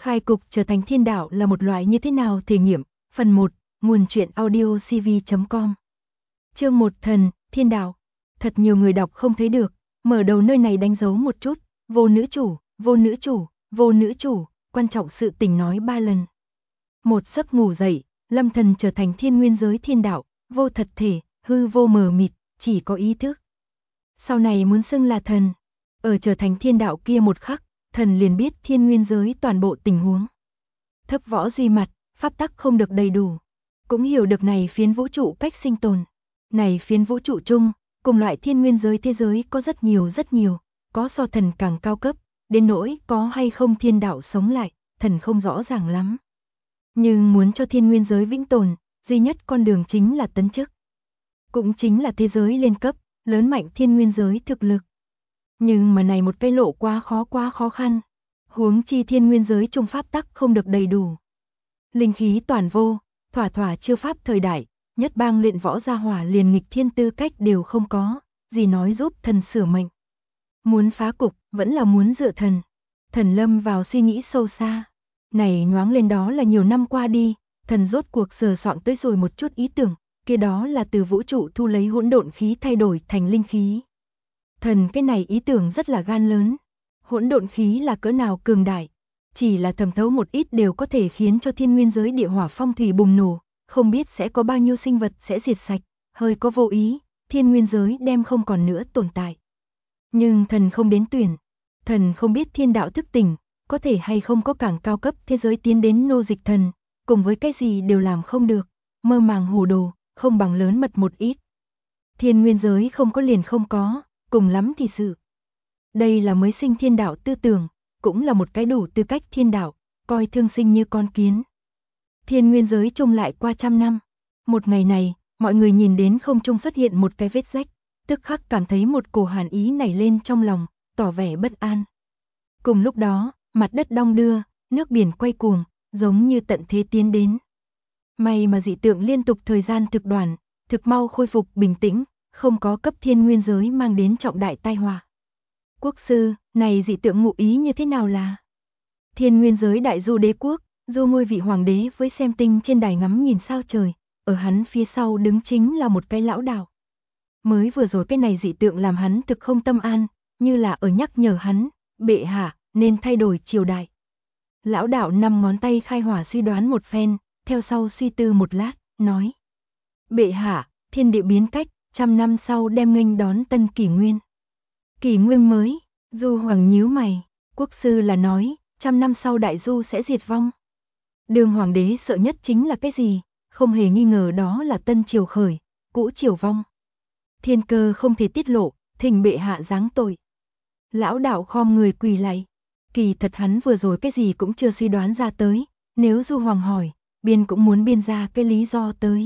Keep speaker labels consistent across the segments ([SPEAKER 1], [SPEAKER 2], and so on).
[SPEAKER 1] Khai cục trở thành thiên đạo là một loại như thế nào thể nghiệm? Phần 1, nguồn truyện audio cv.com. Chương 1 Thần, thiên đạo. Thật nhiều người đọc không thấy được, mở đầu nơi này đánh dấu một chút, vô nữ chủ, vô nữ chủ, vô nữ chủ, quan trọng sự tình nói 3 lần. Một giấc ngủ dậy, Lâm Thần trở thành thiên nguyên giới thiên đạo, vô thật thể, hư vô mờ mịt, chỉ có ý thức. Sau này muốn xưng là thần, ở trở thành thiên đạo kia một khắc, thần liền biết thiên nguyên giới toàn bộ tình huống. Thấp võ duy mặt, pháp tắc không được đầy đủ. Cũng hiểu được này phiến vũ trụ cách sinh tồn. Này phiến vũ trụ chung, cùng loại thiên nguyên giới thế giới có rất nhiều, có so thần càng cao cấp, đến nỗi có hay không thiên đạo sống lại, thần không rõ ràng lắm. Nhưng muốn cho thiên nguyên giới vĩnh tồn, duy nhất con đường chính là tấn chức. Cũng chính là thế giới lên cấp, lớn mạnh thiên nguyên giới thực lực. Nhưng mà này một cây lộ quá khó khăn. Huống chi thiên nguyên giới trung pháp tắc không được đầy đủ. Linh khí toàn vô, thỏa chưa pháp thời đại, nhất bang luyện võ gia hỏa liền nghịch thiên tư cách đều không có, gì nói giúp thần sửa mệnh. Muốn phá cục, vẫn là muốn dựa thần. Thần lâm vào suy nghĩ sâu xa. Này nhoáng lên đó là nhiều năm qua đi, thần rốt cuộc sờ soạn tới rồi một chút ý tưởng, kia đó là từ vũ trụ thu lấy hỗn độn khí thay đổi thành linh khí. Thần cái này ý tưởng rất là gan lớn. Hỗn độn khí là cỡ nào cường đại, chỉ là thẩm thấu một ít đều có thể khiến cho thiên nguyên giới địa hỏa phong thủy bùng nổ, không biết sẽ có bao nhiêu sinh vật sẽ diệt sạch, hơi có vô ý, thiên nguyên giới đem không còn nữa tồn tại. Nhưng thần không đến tuyển, thần không biết thiên đạo thức tỉnh, có thể hay không có càng cao cấp thế giới tiến đến nô dịch thần, cùng với cái gì đều làm không được, mơ màng hồ đồ, không bằng lớn mật một ít. Thiên nguyên giới không có liền không có, cùng lắm thì sự. Đây là mới sinh thiên đạo tư tưởng, cũng là một cái đủ tư cách thiên đạo, coi thương sinh như con kiến. Thiên nguyên giới chung lại qua 100 năm. Một ngày này, mọi người nhìn đến không trung xuất hiện một cái vết rách, tức khắc cảm thấy một cổ hàn ý nảy lên trong lòng, tỏ vẻ bất an. Cùng lúc đó, mặt đất đong đưa, nước biển quay cuồng, giống như tận thế tiến đến. May mà dị tượng liên tục thời gian thực đoạn, thực mau khôi phục bình tĩnh, không có cấp thiên nguyên giới mang đến trọng đại tai họa. Quốc sư, này dị tượng ngụ ý như thế nào là? Thiên nguyên giới đại du đế quốc, du ngôi vị hoàng đế với xem tinh trên đài ngắm nhìn sao trời, ở hắn phía sau đứng chính là một cái lão đạo. Mới vừa rồi cái này dị tượng làm hắn thực không tâm an, như là ở nhắc nhở hắn, bệ hạ, nên thay đổi triều đại. Lão đạo 5 ngón tay khai hỏa suy đoán một phen, theo sau suy tư một lát, nói. Bệ hạ, thiên địa biến cách, 100 năm sau đem nghênh đón tân kỷ nguyên. Kỷ nguyên mới, Du Hoàng nhíu mày, quốc sư là nói, 100 năm sau đại du sẽ diệt vong. Đường hoàng đế sợ nhất chính là cái gì, không hề nghi ngờ đó là tân triều khởi, cũ triều vong. Thiên cơ không thể tiết lộ, thỉnh bệ hạ giáng tội. Lão đạo khom người quỳ lạy, kỳ thật hắn vừa rồi cái gì cũng chưa suy đoán ra tới, nếu Du Hoàng hỏi, biên cũng muốn biên ra cái lý do tới.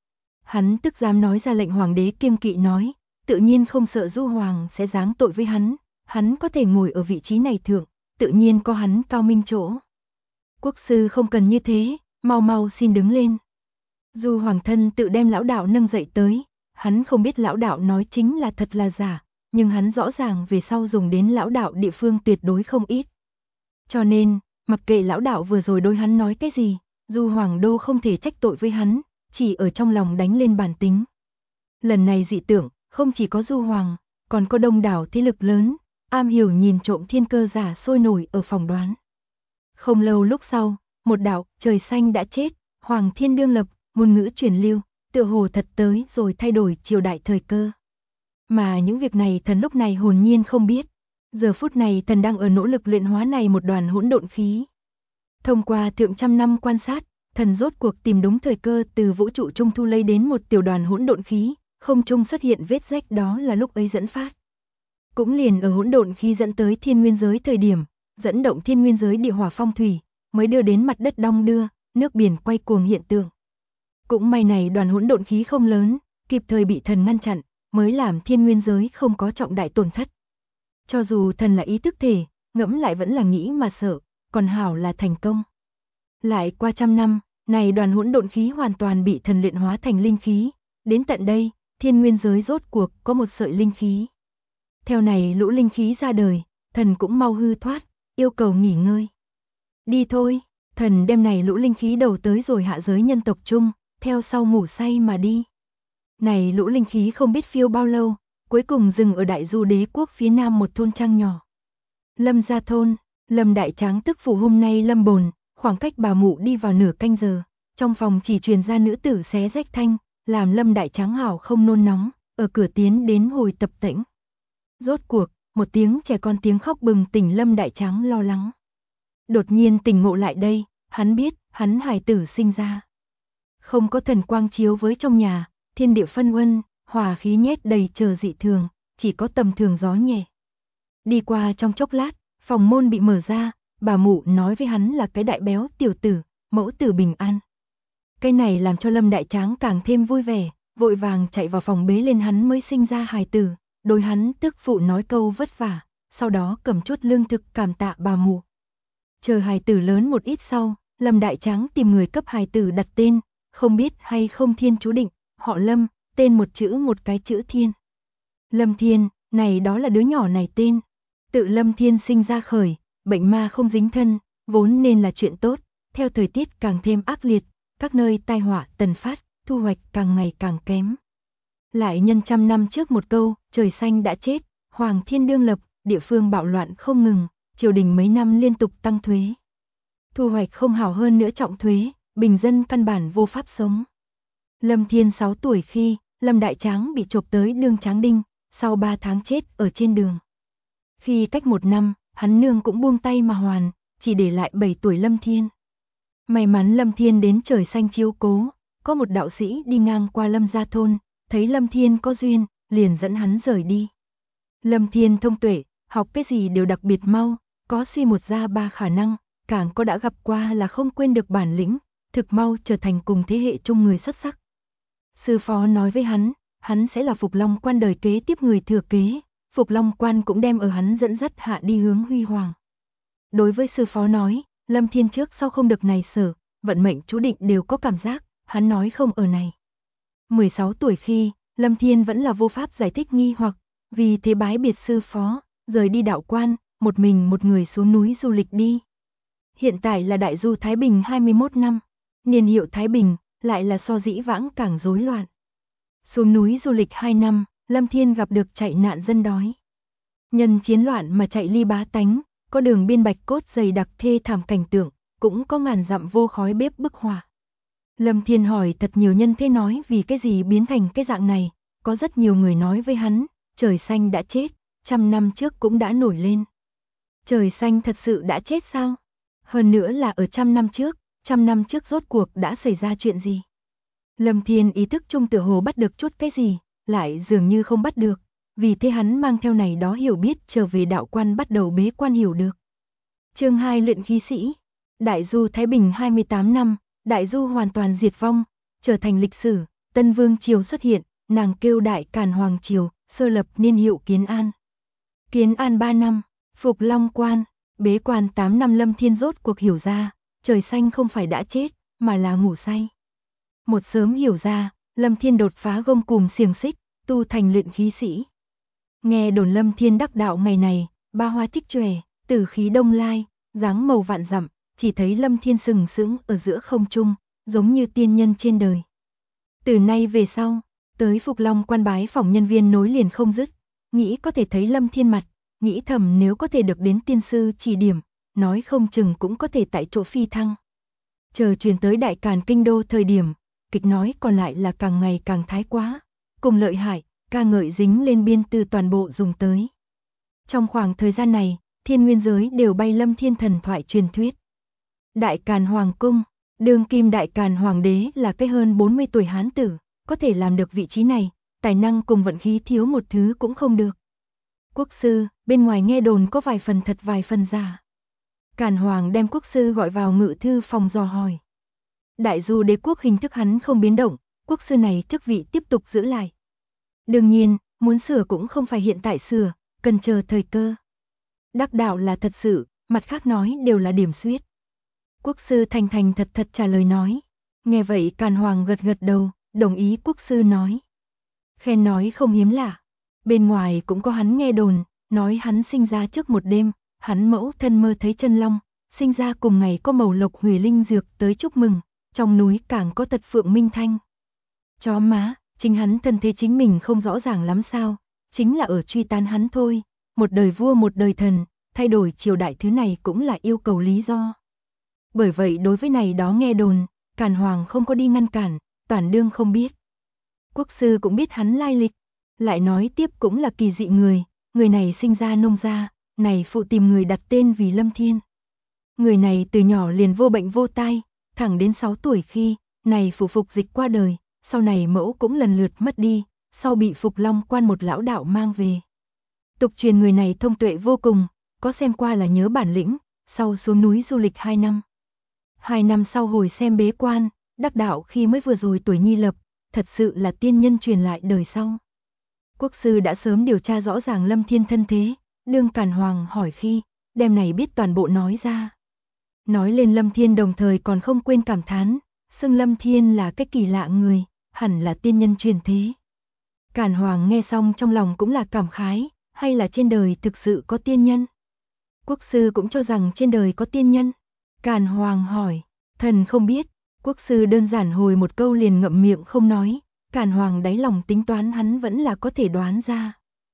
[SPEAKER 1] Hắn tức dám nói ra lệnh hoàng đế kiêng kỵ nói, tự nhiên không sợ Du Hoàng sẽ giáng tội với hắn có thể ngồi ở vị trí này thượng, tự nhiên có hắn cao minh chỗ. Quốc sư không cần như thế, mau xin đứng lên. Du Hoàng thân tự đem lão đạo nâng dậy tới, hắn không biết lão đạo nói chính là thật là giả, nhưng hắn rõ ràng về sau dùng đến lão đạo địa phương tuyệt đối không ít. Cho nên, mặc kệ lão đạo vừa rồi đối hắn nói cái gì, Du Hoàng đô không thể trách tội với hắn, chỉ ở trong lòng đánh lên bản tính. Lần này dị tưởng, không chỉ có Du Hoàng, còn có đông đảo thế lực lớn, am hiểu nhìn trộm thiên cơ giả sôi nổi ở phòng đoán. Không lâu lúc sau, một đạo trời xanh đã chết, Hoàng thiên đương lập, ngôn ngữ truyền lưu, tựa hồ thật tới rồi thay đổi triều đại thời cơ. Mà những việc này thần lúc này hồn nhiên không biết. Giờ phút này thần đang ở nỗ lực luyện hóa này một đoàn hỗn độn khí. Thông qua thượng 100 năm quan sát, thần rốt cuộc tìm đúng thời cơ từ vũ trụ trung thu lấy đến một tiểu đoàn hỗn độn khí, không trung xuất hiện vết rách đó là lúc ấy dẫn phát. Cũng liền ở hỗn độn khí dẫn tới thiên nguyên giới thời điểm, dẫn động thiên nguyên giới địa hỏa phong thủy, mới đưa đến mặt đất đong đưa, nước biển quay cuồng hiện tượng. Cũng may này đoàn hỗn độn khí không lớn, kịp thời bị thần ngăn chặn, mới làm thiên nguyên giới không có trọng đại tổn thất. Cho dù thần là ý thức thể, ngẫm lại vẫn là nghĩ mà sợ, còn hảo là thành công. Lại qua 100 năm, này đoàn hỗn độn khí hoàn toàn bị thần luyện hóa thành linh khí, đến tận đây, thiên nguyên giới rốt cuộc có một sợi linh khí. Theo này lũ linh khí ra đời, thần cũng mau hư thoát, yêu cầu nghỉ ngơi. Đi thôi, thần đem này lũ linh khí đầu tới rồi hạ giới nhân tộc chung, theo sau ngủ say mà đi. Này lũ linh khí không biết phiêu bao lâu, cuối cùng dừng ở Đại Du Đế quốc phía nam một thôn trang nhỏ. Lâm gia thôn, Lâm Đại Tráng tức phụ hôm nay lâm bồn, khoảng cách bà mụ đi vào nửa canh giờ, trong phòng chỉ truyền ra nữ tử xé rách thanh, làm Lâm Đại Tráng hảo không nôn nóng, ở cửa tiến đến hồi tập tễnh. Rốt cuộc, một tiếng trẻ con tiếng khóc bừng tỉnh Lâm Đại Tráng lo lắng. Đột nhiên tỉnh ngộ lại đây, hắn biết, hắn hài tử sinh ra. Không có thần quang chiếu với trong nhà, thiên địa phân uân, hòa khí nhét đầy chờ dị thường, chỉ có tầm thường gió nhẹ. Đi qua trong chốc lát, phòng môn bị mở ra, bà mụ nói với hắn là cái đại béo tiểu tử, mẫu tử bình an. Cái này làm cho Lâm Đại Tráng càng thêm vui vẻ, vội vàng chạy vào phòng bế lên hắn mới sinh ra hài tử, đối hắn tức phụ nói câu vất vả, sau đó cầm chút lương thực cảm tạ bà mụ. Chờ hài tử lớn một ít sau, Lâm Đại Tráng tìm người cấp hài tử đặt tên, không biết hay không thiên chú định, họ Lâm, tên một chữ một cái chữ Thiên. Lâm Thiên, này đó là đứa nhỏ này tên. Tự Lâm Thiên sinh ra khởi, bệnh ma không dính thân, vốn nên là chuyện tốt, theo thời tiết càng thêm ác liệt, các nơi tai họa tần phát, thu hoạch càng ngày càng kém. Lại nhân trăm năm trước một câu, trời xanh đã chết, Hoàng Thiên đương lập, địa phương bạo loạn không ngừng, triều đình mấy năm liên tục tăng thuế. Thu hoạch không hảo hơn nữa trọng thuế, bình dân căn bản vô pháp sống. Lâm Thiên 6 tuổi khi, Lâm Đại Tráng bị chộp tới đương Tráng Đinh, sau 3 tháng chết ở trên đường. Khi cách 1 năm, hắn nương cũng buông tay mà hoàn, chỉ để lại 7 tuổi Lâm Thiên. May mắn Lâm Thiên đến trời xanh chiếu cố, có một đạo sĩ đi ngang qua Lâm gia thôn, thấy Lâm Thiên có duyên, liền dẫn hắn rời đi. Lâm Thiên thông tuệ, học cái gì đều đặc biệt mau, có suy một ra ba khả năng, càng có đã gặp qua là không quên được bản lĩnh, thực mau trở thành cùng thế hệ chung người xuất sắc. Sư phó nói với hắn sẽ là Phục Long Quan đời kế tiếp người thừa kế, Phục Long Quan cũng đem ở hắn dẫn dắt hạ đi hướng huy hoàng. Đối với sư phó nói, Lâm Thiên trước sau không được này sở, vận mệnh chú định đều có cảm giác, hắn nói không ở này. 16 tuổi khi, Lâm Thiên vẫn là vô pháp giải thích nghi hoặc, vì thế bái biệt sư phó, rời đi đạo quan, một mình một người xuống núi du lịch đi. Hiện tại là Đại Du Thái Bình 21 năm, niên hiệu Thái Bình, lại là so dĩ vãng càng rối loạn. Xuống núi du lịch 2 năm, Lâm Thiên gặp được chạy nạn dân đói. Nhân chiến loạn mà chạy ly bá tánh, có đường biên bạch cốt dày đặc thê thảm cảnh tượng, cũng có ngàn dặm vô khói bếp bức hỏa. Lâm Thiên hỏi thật nhiều nhân thế nói vì cái gì biến thành cái dạng này, có rất nhiều người nói với hắn, trời xanh đã chết, 100 năm trước cũng đã nổi lên. Trời xanh thật sự đã chết sao? Hơn nữa là ở 100 năm trước, 100 năm trước rốt cuộc đã xảy ra chuyện gì? Lâm Thiên ý thức trung tựa hồ bắt được chút cái gì, lại dường như không bắt được, vì thế hắn mang theo này đó hiểu biết trở về đạo quan bắt đầu bế quan hiểu được. Chương 2 luyện khí sĩ. Đại Du Thái Bình 28 năm, Đại Du hoàn toàn diệt vong, trở thành lịch sử, Tân Vương triều xuất hiện, nàng kêu Đại Càn Hoàng triều, sơ lập niên hiệu Kiến An. Kiến An 3 năm, Phục Long Quan, bế quan 8 năm Lâm Thiên rốt cuộc hiểu ra, trời xanh không phải đã chết, mà là ngủ say. Một sớm hiểu ra, Lâm Thiên đột phá gông cùm xiềng xích, tu thành luyện khí sĩ. Nghe đồn Lâm Thiên đắc đạo ngày này, ba hoa trích chòe, tử khí đông lai, dáng màu vạn dặm, chỉ thấy Lâm Thiên sừng sững ở giữa không trung, giống như tiên nhân trên đời. Từ nay về sau, tới Phục Long Quan bái phỏng nhân viên nối liền không dứt, nghĩ có thể thấy Lâm Thiên mặt, nghĩ thầm nếu có thể được đến tiên sư chỉ điểm, nói không chừng cũng có thể tại chỗ phi thăng. Chờ truyền tới Đại Càn kinh đô thời điểm, kịch nói còn lại là càng ngày càng thái quá, cùng lợi hại, ca ngợi dính lên biên từ toàn bộ dùng tới. Trong khoảng thời gian này, thiên nguyên giới đều bay Lâm Thiên thần thoại truyền thuyết. Đại Càn Hoàng cung, đương kim Đại Càn Hoàng đế là cái hơn 40 tuổi hán tử, có thể làm được vị trí này, tài năng cùng vận khí thiếu một thứ cũng không được. Quốc sư, bên ngoài nghe đồn có vài phần thật vài phần giả. Càn Hoàng đem quốc sư gọi vào ngự thư phòng dò hỏi. Đại Du đế quốc hình thức hắn không biến động, quốc sư này chức vị tiếp tục giữ lại. Đương nhiên, muốn sửa cũng không phải hiện tại sửa, cần chờ thời cơ. Đắc đạo là thật sự, mặt khác nói đều là điểm xuyết. Quốc sư thành thành thật thật trả lời nói. Nghe vậy Càn Hoàng gật gật đầu, đồng ý quốc sư nói. Khen nói không hiếm lạ. Bên ngoài cũng có hắn nghe đồn, nói hắn sinh ra trước một đêm, hắn mẫu thân mơ thấy chân long, sinh ra cùng ngày có màu lộc huyền linh dược tới chúc mừng, trong núi càng có tật phượng minh thanh. Chó má, chính hắn thân thế chính mình không rõ ràng lắm sao, chính là ở truy tán hắn thôi, một đời vua một đời thần, thay đổi triều đại thứ này cũng là yêu cầu lý do. Bởi vậy đối với này đó nghe đồn, Càn Hoàng không có đi ngăn cản, toàn đương không biết. Quốc sư cũng biết hắn lai lịch, lại nói tiếp cũng là kỳ dị người này sinh ra nông gia, này phụ tìm người đặt tên vì Lâm Thiên. Người này từ nhỏ liền vô bệnh vô tai, thẳng đến 6 tuổi khi, này phụ phục dịch qua đời, sau này mẫu cũng lần lượt mất đi, sau bị Phục Long Quan một lão đạo mang về. Tục truyền người này thông tuệ vô cùng, có xem qua là nhớ bản lĩnh, sau xuống núi du lịch 2 năm. 2 năm sau hồi xem bế quan, đắc đạo khi mới vừa rồi tuổi nhi lập, thật sự là tiên nhân truyền lại đời sau. Quốc sư đã sớm điều tra rõ ràng Lâm Thiên thân thế, đương Càn Hoàng hỏi khi, đem này biết toàn bộ nói ra. Nói lên Lâm Thiên đồng thời còn không quên cảm thán, xưng Lâm Thiên là cái kỳ lạ người, hẳn là tiên nhân truyền thế. Càn Hoàng nghe xong trong lòng cũng là cảm khái, hay là trên đời thực sự có tiên nhân? Quốc sư cũng cho rằng trên đời có tiên nhân. Càn Hoàng hỏi, thần không biết, quốc sư đơn giản hồi một câu liền ngậm miệng không nói, Càn Hoàng đáy lòng tính toán hắn vẫn là có thể đoán ra.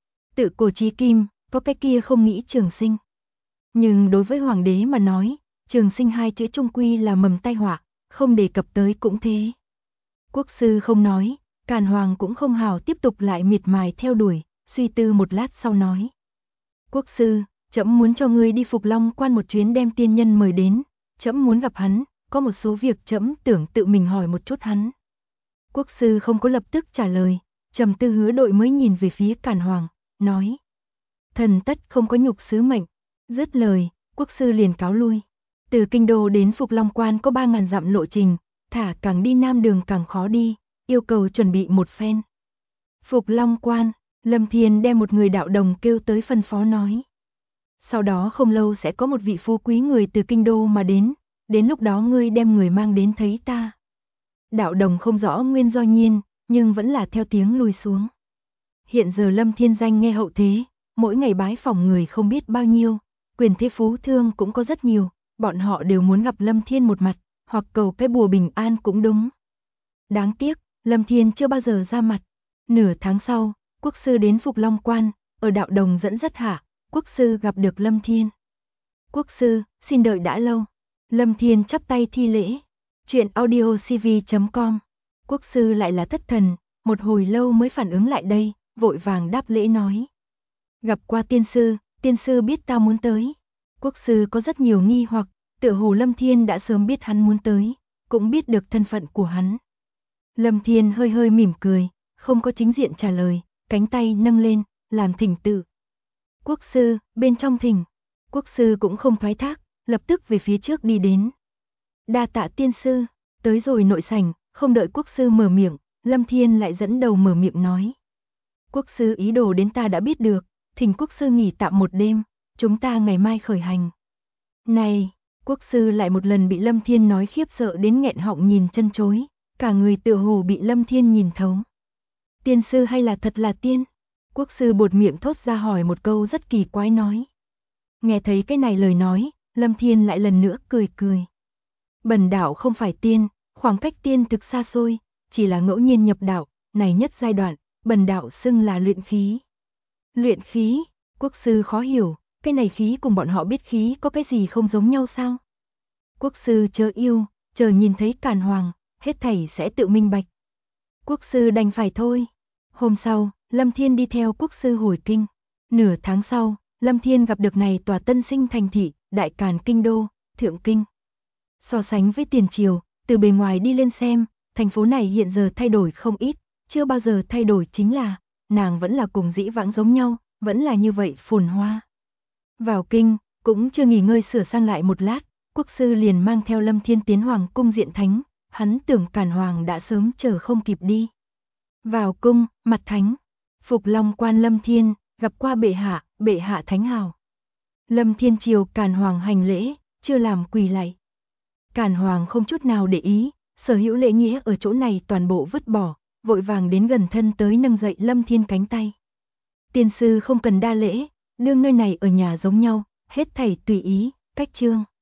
[SPEAKER 1] Tự cổ chí kim, có cái kia không nghĩ trường sinh. Nhưng đối với hoàng đế mà nói, trường sinh 2 chữ trung quy là mầm tai họa, không đề cập tới cũng thế. Quốc sư không nói, Càn Hoàng cũng không hào tiếp tục lại miệt mài theo đuổi, suy tư một lát sau nói. Quốc sư, trẫm muốn cho ngươi đi Phục Long Quan một chuyến đem tiên nhân mời đến, trẫm muốn gặp hắn, có một số việc trẫm tưởng tự mình hỏi một chút hắn. Quốc sư không có lập tức trả lời, trầm tư hứa đội mới nhìn về phía Càn Hoàng, nói. Thần tất không có nhục sứ mệnh. Dứt lời, quốc sư liền cáo lui. Từ kinh đô đến Phục Long Quan có 3.000 dặm lộ trình, thả càng đi nam đường càng khó đi, yêu cầu chuẩn bị một phen. Phục Long Quan, Lâm Thiên đem một người đạo đồng kêu tới phân phó nói. Sau đó không lâu sẽ có một vị phú quý người từ kinh đô mà đến lúc đó ngươi đem người mang đến thấy ta. Đạo đồng không rõ nguyên do nhiên, nhưng vẫn là theo tiếng lui xuống. Hiện giờ Lâm Thiên danh nghe hậu thế, mỗi ngày bái phỏng người không biết bao nhiêu, quyền thế phú thương cũng có rất nhiều, bọn họ đều muốn gặp Lâm Thiên một mặt, hoặc cầu cái bùa bình an cũng đúng. Đáng tiếc, Lâm Thiên chưa bao giờ ra mặt. Nửa tháng sau, quốc sư đến Phục Long Quan, ở đạo đồng dẫn dắt hạ, quốc sư gặp được Lâm Thiên. Quốc sư, xin đợi đã lâu. Lâm Thiên chắp tay thi lễ. Chuyện audiocv.com. Quốc sư lại là thất thần, một hồi lâu mới phản ứng lại đây, vội vàng đáp lễ nói. Gặp qua tiên sư biết ta muốn tới. Quốc sư có rất nhiều nghi hoặc, tựa hồ Lâm Thiên đã sớm biết hắn muốn tới, cũng biết được thân phận của hắn. Lâm Thiên hơi hơi mỉm cười, không có chính diện trả lời, cánh tay nâng lên, làm thỉnh tự. Quốc sư, bên trong thỉnh. Quốc sư cũng không thoái thác, lập tức về phía trước đi đến. Đa tạ tiên sư, tới rồi nội sảnh, không đợi quốc sư mở miệng, Lâm Thiên lại dẫn đầu mở miệng nói. Quốc sư ý đồ đến ta đã biết được, thỉnh quốc sư nghỉ tạm một đêm, chúng ta ngày mai khởi hành. Này, quốc sư lại một lần bị Lâm Thiên nói khiếp sợ đến nghẹn họng nhìn chân chối, cả người tựa hồ bị Lâm Thiên nhìn thấu. Tiên sư hay là thật là tiên? Quốc sư buột miệng thốt ra hỏi một câu rất kỳ quái nói. Nghe thấy cái này lời nói, Lâm Thiên lại lần nữa cười cười. Bần đạo không phải tiên, khoảng cách tiên thực xa xôi, chỉ là ngẫu nhiên nhập đạo, này nhất giai đoạn, bần đạo xưng là luyện khí. Luyện khí, quốc sư khó hiểu, cái này khí cùng bọn họ biết khí có cái gì không giống nhau sao? Quốc sư chớ yêu, chờ nhìn thấy Càn Hoàng, hết thảy sẽ tự minh bạch. Quốc sư đành phải thôi. Hôm sau, Lâm Thiên đi theo quốc sư hồi kinh. Nửa tháng sau, Lâm Thiên gặp được này tòa tân sinh thành thị, Đại Càn Kinh Đô, Thượng Kinh. So sánh với tiền triều, từ bề ngoài đi lên xem, thành phố này hiện giờ thay đổi không ít, chưa bao giờ thay đổi chính là, nàng vẫn là cùng dĩ vãng giống nhau, vẫn là như vậy phồn hoa. Vào kinh, cũng chưa nghỉ ngơi sửa sang lại một lát, quốc sư liền mang theo Lâm Thiên tiến hoàng cung diện thánh, hắn tưởng Càn Hoàng đã sớm chờ không kịp đi. Vào cung, mặt thánh, Phục Long Quan Lâm Thiên, gặp qua bệ hạ thánh hào. Lâm Thiên triều Càn Hoàng hành lễ, chưa làm quỳ lạy. Càn Hoàng không chút nào để ý, sở hữu lễ nghĩa ở chỗ này toàn bộ vứt bỏ, vội vàng đến gần thân tới nâng dậy Lâm Thiên cánh tay. Tiên sư không cần đa lễ, đương nơi này ở nhà giống nhau, hết thảy tùy ý, cách trương.